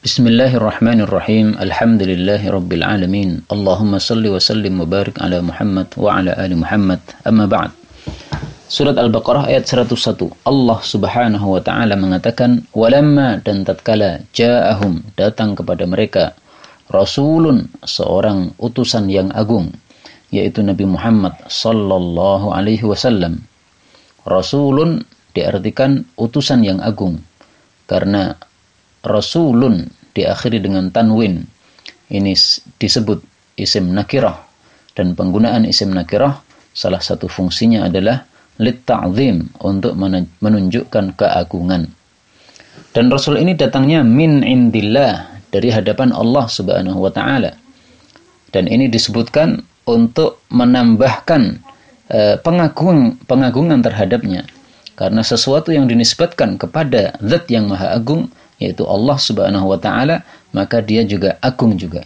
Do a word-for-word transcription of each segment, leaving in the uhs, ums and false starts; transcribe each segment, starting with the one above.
Bismillahirrahmanirrahim. Alhamdulillahi rabbil alamin. Allahumma salli wa sallim wa barik ala Muhammad wa ala ali Muhammad. Amma ba'd. Surat Al-Baqarah ayat seratus satu. Allah Subhanahu wa taala mengatakan, "Walamma," dan tatkala, "ja'ahum," datang kepada mereka, rasulun, seorang utusan yang agung, yaitu Nabi Muhammad sallallahu alaihi wasallam. Rasulun diartikan utusan yang agung, karena Rasulun diakhiri dengan tanwin. Ini disebut isim nakirah, dan penggunaan isim nakirah salah satu fungsinya adalah litta'zim, untuk menunjukkan keagungan. Dan Rasul ini datangnya min indillah, dari hadapan Allah Subhanahu wa taala. Dan ini disebutkan untuk menambahkan eh, pengagungan pengagungan terhadapnya, karena sesuatu yang dinisbatkan kepada zat yang maha agung, yaitu Allah Subhanahu wa taala, maka dia juga agung juga.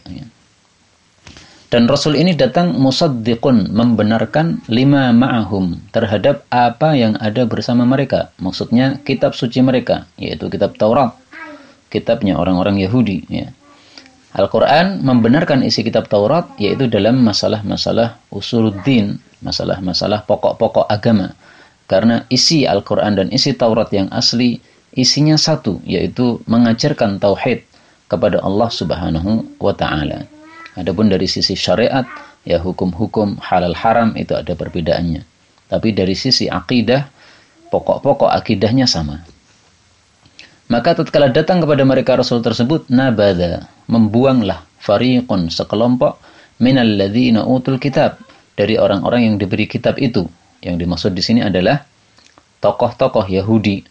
Dan Rasul ini datang musaddiqun, membenarkan lima ma'ahum, terhadap apa yang ada bersama mereka. Maksudnya kitab suci mereka, yaitu kitab Taurat, kitabnya orang-orang Yahudi. Ya. Al-Quran membenarkan isi kitab Taurat, yaitu dalam masalah-masalah usuluddin, masalah-masalah pokok-pokok agama. Karena isi Al-Quran dan isi Taurat yang asli, isinya satu, yaitu mengajarkan tauhid kepada Allah Subhanahu wa taala. Adapun dari sisi syariat, ya hukum-hukum halal haram itu ada perbedaannya. Tapi dari sisi akidah, pokok-pokok akidahnya sama. Maka tatkala datang kepada mereka Rasul tersebut, nabadha, membuanglah fariqun, sekelompok, minal ladzina utul kitab, dari orang-orang yang diberi kitab itu. Yang dimaksud di sini adalah tokoh-tokoh Yahudi,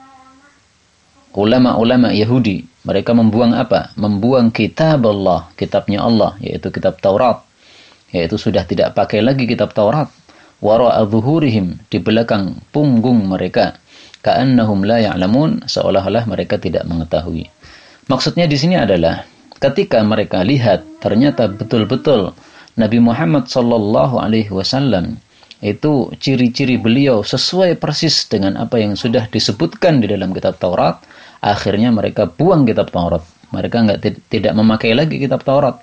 ulama-ulama Yahudi. Mereka membuang apa? Membuang kitab Allah, kitabnya Allah, yaitu kitab Taurat, yaitu sudah tidak pakai lagi kitab Taurat. Wara'a zuhurihim, di belakang punggung mereka, ka'annahum la ya'lamun, seolah-olah mereka tidak mengetahui. Maksudnya di sini adalah ketika mereka lihat ternyata betul-betul Nabi Muhammad sallallahu alaihi wasallam itu ciri-ciri beliau sesuai persis dengan apa yang sudah disebutkan di dalam kitab Taurat, akhirnya mereka buang kitab Taurat. Mereka enggak tidak memakai lagi kitab Taurat.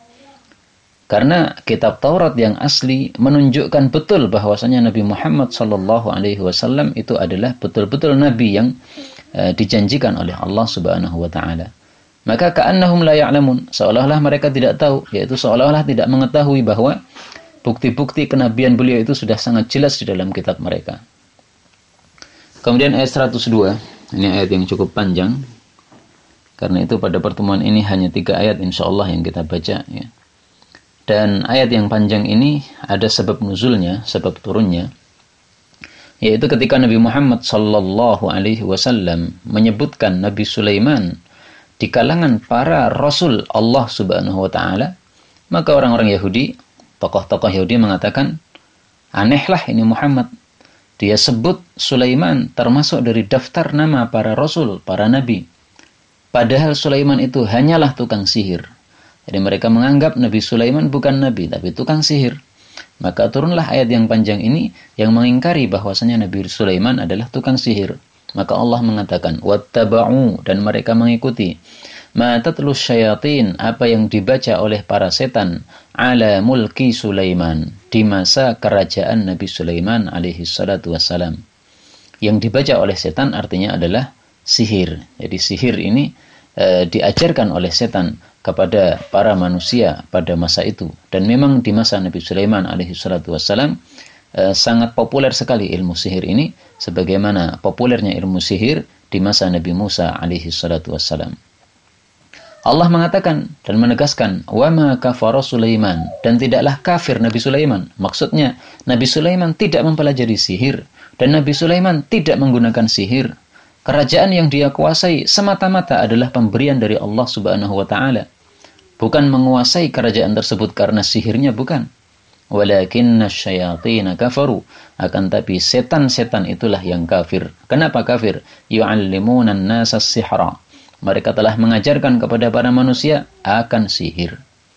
Karena kitab Taurat yang asli menunjukkan betul bahwasanya Nabi Muhammad sallallahu alaihi wasallam itu adalah betul-betul nabi yang uh, dijanjikan oleh Allah Subhanahu wa taala. Maka ka'annahum la ya'lamun, seolah-olah mereka tidak tahu, yaitu seolah-olah tidak mengetahui bahwa bukti-bukti kenabian beliau itu sudah sangat jelas di dalam kitab mereka. Kemudian ayat seratus dua, ini ayat yang cukup panjang. Karena itu pada pertemuan ini hanya tiga ayat insyaallah yang kita baca. Ya. Dan ayat yang panjang ini ada sebab nuzulnya, sebab turunnya. Yaitu ketika Nabi Muhammad sallallahu alaihi wasallam menyebutkan Nabi Sulaiman di kalangan para Rasul Allah Subhanahu wa ta'ala, maka orang-orang Yahudi, tokoh-tokoh Yahudi mengatakan, anehlah ini Muhammad. Dia sebut Sulaiman termasuk dari daftar nama para Rasul, para Nabi. Padahal Sulaiman itu hanyalah tukang sihir. Jadi mereka menganggap Nabi Sulaiman bukan Nabi, tapi tukang sihir. Maka turunlah ayat yang panjang ini yang mengingkari bahwasanya Nabi Sulaiman adalah tukang sihir. Maka Allah mengatakan, wattaba'u, dan mereka mengikuti, ma tatlus syayatin, apa yang dibaca oleh para setan, ala mulki Sulaiman, di masa kerajaan Nabi Sulaiman alaihi salatu wassalam. Yang dibaca oleh setan artinya adalah sihir. Jadi sihir ini e, diajarkan oleh setan kepada para manusia pada masa itu. Dan memang di masa Nabi Sulaiman alaihi salatu wassalam e, sangat populer sekali ilmu sihir ini, sebagaimana populernya ilmu sihir di masa Nabi Musa alaihi salatu wassalam. Allah mengatakan dan menegaskan, wa ma kafara Sulaiman, dan tidaklah kafir Nabi Sulaiman. Maksudnya Nabi Sulaiman tidak mempelajari sihir, dan Nabi Sulaiman tidak menggunakan sihir. Kerajaan yang dia kuasai semata-mata adalah pemberian dari Allah Subhanahu wa taala. Bukan menguasai kerajaan tersebut karena sihirnya, bukan. Walakinna syayatina kafaru, akan tapi setan-setan itulah yang kafir. Kenapa kafir? Yu'allimuna an-nasa as-sihra, mereka telah mengajarkan kepada para manusia akan sihir.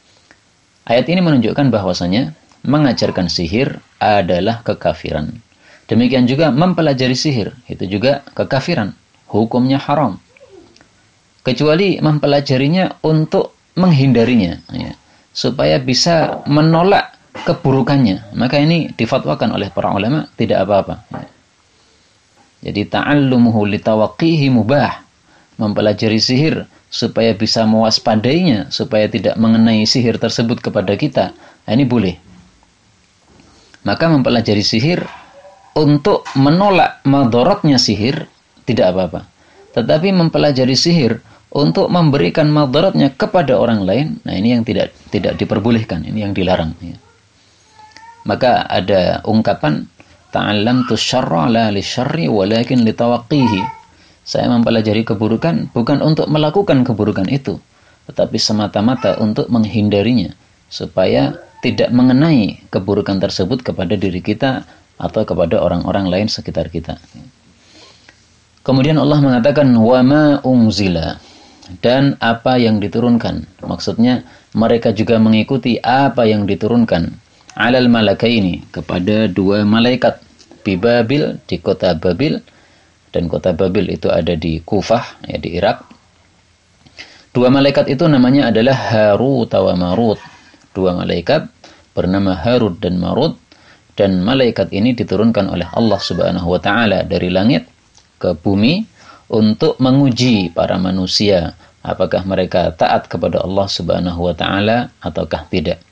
Ayat ini menunjukkan bahwasanya mengajarkan sihir adalah kekafiran. Demikian juga mempelajari sihir, itu juga kekafiran. Hukumnya haram. kecuali mempelajarinya untuk menghindarinya, ya, supaya bisa menolak keburukannya. Maka ini difatwakan oleh para ulama tidak apa-apa. Ya. Jadi ta'allumuhu litawaqqihi mubah. Mempelajari sihir supaya bisa mewaspadainya, supaya tidak mengenai sihir tersebut kepada kita. Nah, ini boleh. Maka mempelajari sihir untuk menolak madaratnya sihir tidak apa-apa. Tetapi mempelajari sihir untuk memberikan madaratnya kepada orang lain, nah ini yang tidak tidak diperbolehkan, ini yang dilarang. Ya. Maka ada ungkapan ta'allamtu syarra la lisyarri walakin litawaqqihi. Saya mempelajari keburukan bukan untuk melakukan keburukan itu, tetapi semata-mata untuk menghindarinya supaya tidak mengenai keburukan tersebut kepada diri kita atau kepada orang-orang lain sekitar kita. Kemudian Allah mengatakan wa ma unzila, dan apa yang diturunkan. Maksudnya mereka juga mengikuti apa yang diturunkan alal malakaini, kepada dua malaikat di Babil, di kota Babil, dan kota Babil itu ada di Kufah, ya, di Irak. Dua malaikat itu namanya adalah Harut wa Marut. Dua malaikat bernama Harut dan Marut, dan malaikat ini diturunkan oleh Allah Subhanahu wa taala dari langit ke bumi untuk menguji para manusia apakah mereka taat kepada Allah Subhanahu wa taala ataukah tidak.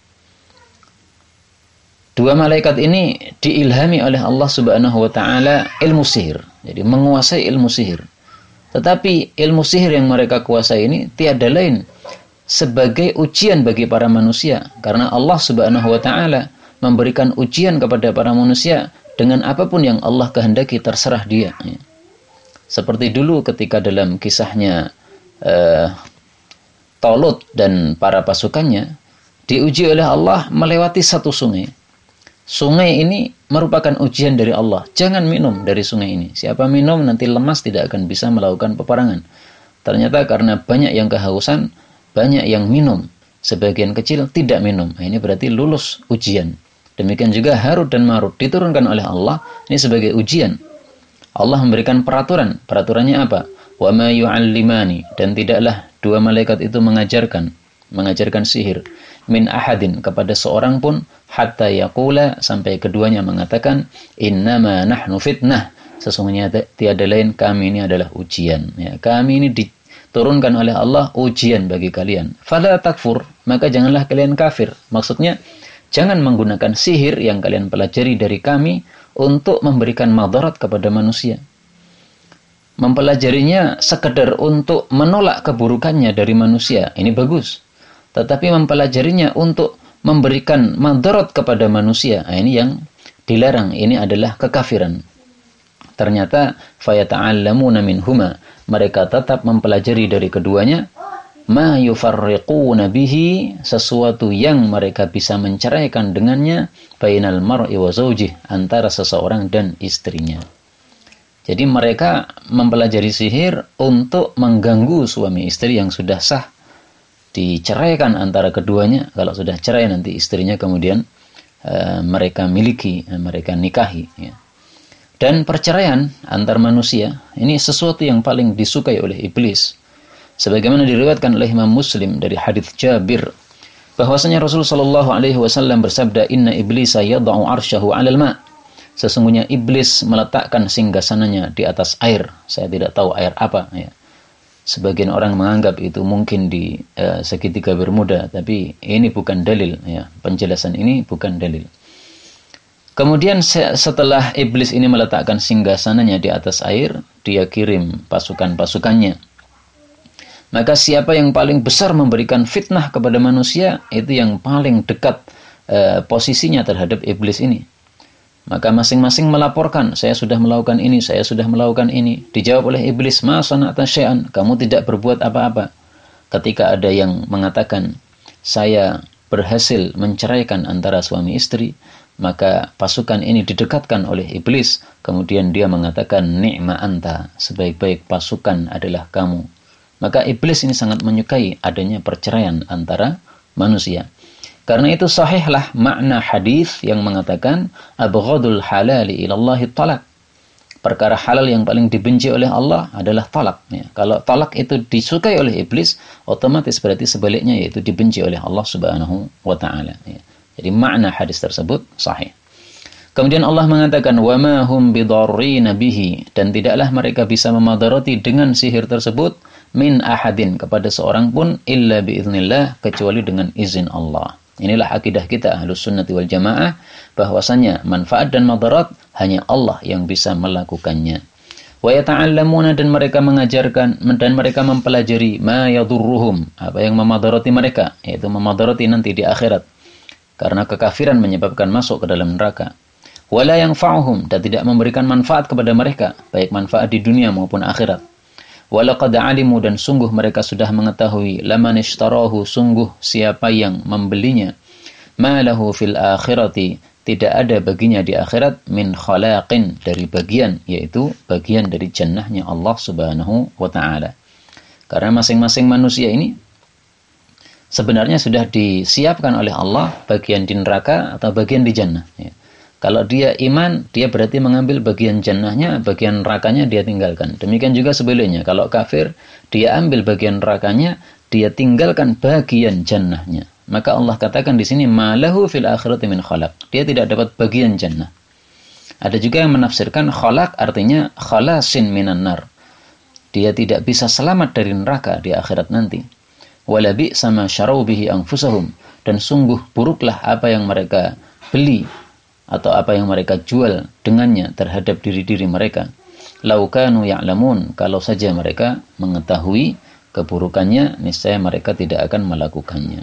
Dua malaikat ini diilhami oleh Allah Subhanahu wa taala ilmu sihir. Jadi menguasai ilmu sihir. Tetapi ilmu sihir yang mereka kuasai ini tiada lain sebagai ujian bagi para manusia, karena Allah Subhanahu wa taala memberikan ujian kepada para manusia dengan apapun yang Allah kehendaki, terserah dia. Seperti dulu ketika dalam kisahnya uh, Talut dan para pasukannya diuji oleh Allah melewati satu sungai. Sungai ini merupakan ujian dari Allah. Jangan minum dari sungai ini. Siapa minum nanti lemas, tidak akan bisa melakukan peperangan. Ternyata karena banyak yang kehausan, banyak yang minum. Sebagian kecil tidak minum. Nah, ini berarti lulus ujian. Demikian juga Harut dan Marut diturunkan oleh Allah. Ini sebagai ujian. Allah memberikan peraturan. Peraturannya apa? Wa ma yu'allimani, dan tidaklah dua malaikat itu mengajarkan mengajarkan sihir min ahadin, kepada seorang pun, hatta yaqula, sampai keduanya mengatakan innama nahnu fitnah, sesungguhnya tiada lain kami ini adalah ujian, ya, kami ini diturunkan oleh Allah ujian bagi kalian. Fala takfur, maka janganlah kalian kafir. Maksudnya jangan menggunakan sihir yang kalian pelajari dari kami untuk memberikan madarat kepada manusia. Mempelajarinya sekedar untuk menolak keburukannya dari manusia, ini bagus. Tetapi mempelajarinya untuk memberikan madarat kepada manusia, nah ini yang dilarang. Ini adalah kekafiran. Ternyata fayata'allamuna minhuma, mereka tetap mempelajari dari keduanya, ma yufarriquna bihi, sesuatu yang mereka bisa menceraikan dengannya, bainal mar'i wa zawjih, antara seseorang dan istrinya. Jadi mereka mempelajari sihir untuk mengganggu suami istri yang sudah sah, diceraikan antara keduanya. Kalau sudah cerai nanti istrinya kemudian uh, mereka miliki, uh, mereka nikahi, ya. Dan perceraian antar manusia ini sesuatu yang paling disukai oleh iblis. Sebagaimana diriwayatkan oleh Imam Muslim dari hadits Jabir, bahwasanya Rasulullah shallallahu alaihi wasallam bersabda, inna iblisa yad'u arsyahu 'alal ma'. Sesungguhnya iblis meletakkan singgasananya di atas air. Saya tidak tahu air apa, ya. Sebagian orang menganggap itu mungkin di uh, segitiga Bermuda, tapi ini bukan dalil, ya. Penjelasan ini bukan dalil. Kemudian setelah iblis ini meletakkan singgasananya di atas air, dia kirim pasukan-pasukannya. Maka siapa yang paling besar memberikan fitnah kepada manusia, itu yang paling dekat uh, posisinya terhadap iblis ini. Maka masing-masing melaporkan, saya sudah melakukan ini, saya sudah melakukan ini. Dijawab oleh iblis, ma sana'ta syai'an, kamu tidak berbuat apa-apa. Ketika ada yang mengatakan, saya berhasil menceraikan antara suami istri, maka pasukan ini didekatkan oleh iblis. Kemudian dia mengatakan, ni'ma anta, sebaik-baik pasukan adalah kamu. Maka iblis ini sangat menyukai adanya perceraian antara manusia. Karena itu sahihlah makna hadis yang mengatakan abghadul halali ilallahi talaq. perkara halal yang paling dibenci oleh Allah adalah talak. Ya. Kalau talak itu disukai oleh iblis, otomatis berarti sebaliknya yaitu dibenci oleh Allah Subhanahu wa taala. Ya. Jadi makna hadis tersebut sahih. Kemudian Allah mengatakan wa ma hum bidarrina bihi, dan tidaklah mereka bisa memadarati dengan sihir tersebut min ahadin, kepada seorang pun, illa biiznillah, kecuali dengan izin Allah. Inilah akidah kita Ahlus Sunnati wal Jamaah, bahwasanya manfaat dan madarat hanya Allah yang bisa melakukannya. Wa yata'allamuna, dan mereka mengajarkan dan mereka mempelajari ma yadurruhum, apa yang memadarati mereka, yaitu memadarati nanti di akhirat. Karena kekafiran menyebabkan masuk ke dalam neraka. Wala yanfa'uhum, dan tidak memberikan manfaat kepada mereka, baik manfaat di dunia maupun akhirat. Walaqad alimu, dan sungguh mereka sudah mengetahui, laman ishtarahu, sungguh siapa yang membelinya, ma lahu fil akhirati, tidak ada baginya di akhirat, min khalaqin, dari bagian, yaitu bagian dari jannahnya Allah Subhanahu wa taala. Karena masing-masing manusia ini sebenarnya sudah disiapkan oleh Allah bagian di neraka atau bagian di jannah, ya. Kalau dia iman, dia berarti mengambil bagian jannahnya, bagian nerakanya dia tinggalkan. Demikian juga sebaliknya. Kalau kafir, dia ambil bagian nerakanya, dia tinggalkan bagian jannahnya. Maka Allah katakan di sini, malahu fil akhirati min khalaq. Dia tidak dapat bagian jannah. Ada juga yang menafsirkan khalaq artinya khalasin minan nar. Dia tidak bisa selamat dari neraka di akhirat nanti. Wala bi'sa ma syarau bihi anfusahum, dan sungguh buruklah apa yang mereka beli atau apa yang mereka jual dengannya terhadap diri-diri mereka. Lau kanu ya'lamun, kalau saja mereka mengetahui keburukannya, niscaya mereka tidak akan melakukannya.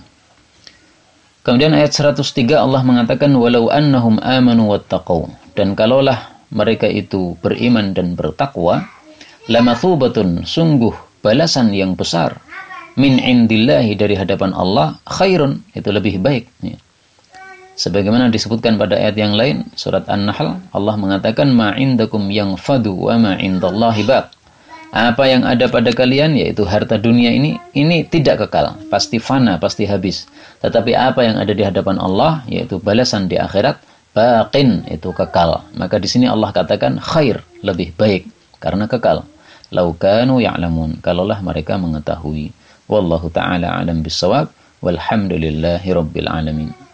Kemudian ayat seratus tiga Allah mengatakan walau annahum amanu wattaqau, dan kalaulah mereka itu beriman dan bertakwa, lamathubatun, sungguh balasan yang besar, min indillahi, dari hadapan Allah, khairun, itu lebih baik, ya. Sebagaimana disebutkan pada ayat yang lain, surat An-Nahl, Allah mengatakan ma indakum yanfadu wa ma indallahi baq. Apa yang ada pada kalian, yaitu harta dunia ini, ini tidak kekal, pasti fana, pasti habis. Tetapi apa yang ada di hadapan Allah, yaitu balasan di akhirat, baqin, itu kekal. Maka di sini Allah katakan khair, lebih baik, karena kekal. Lau kanu ya'lamun, kalaulah mereka mengetahui. Wallahu ta'ala alam bissawab, walhamdulillahi rabbil alamin.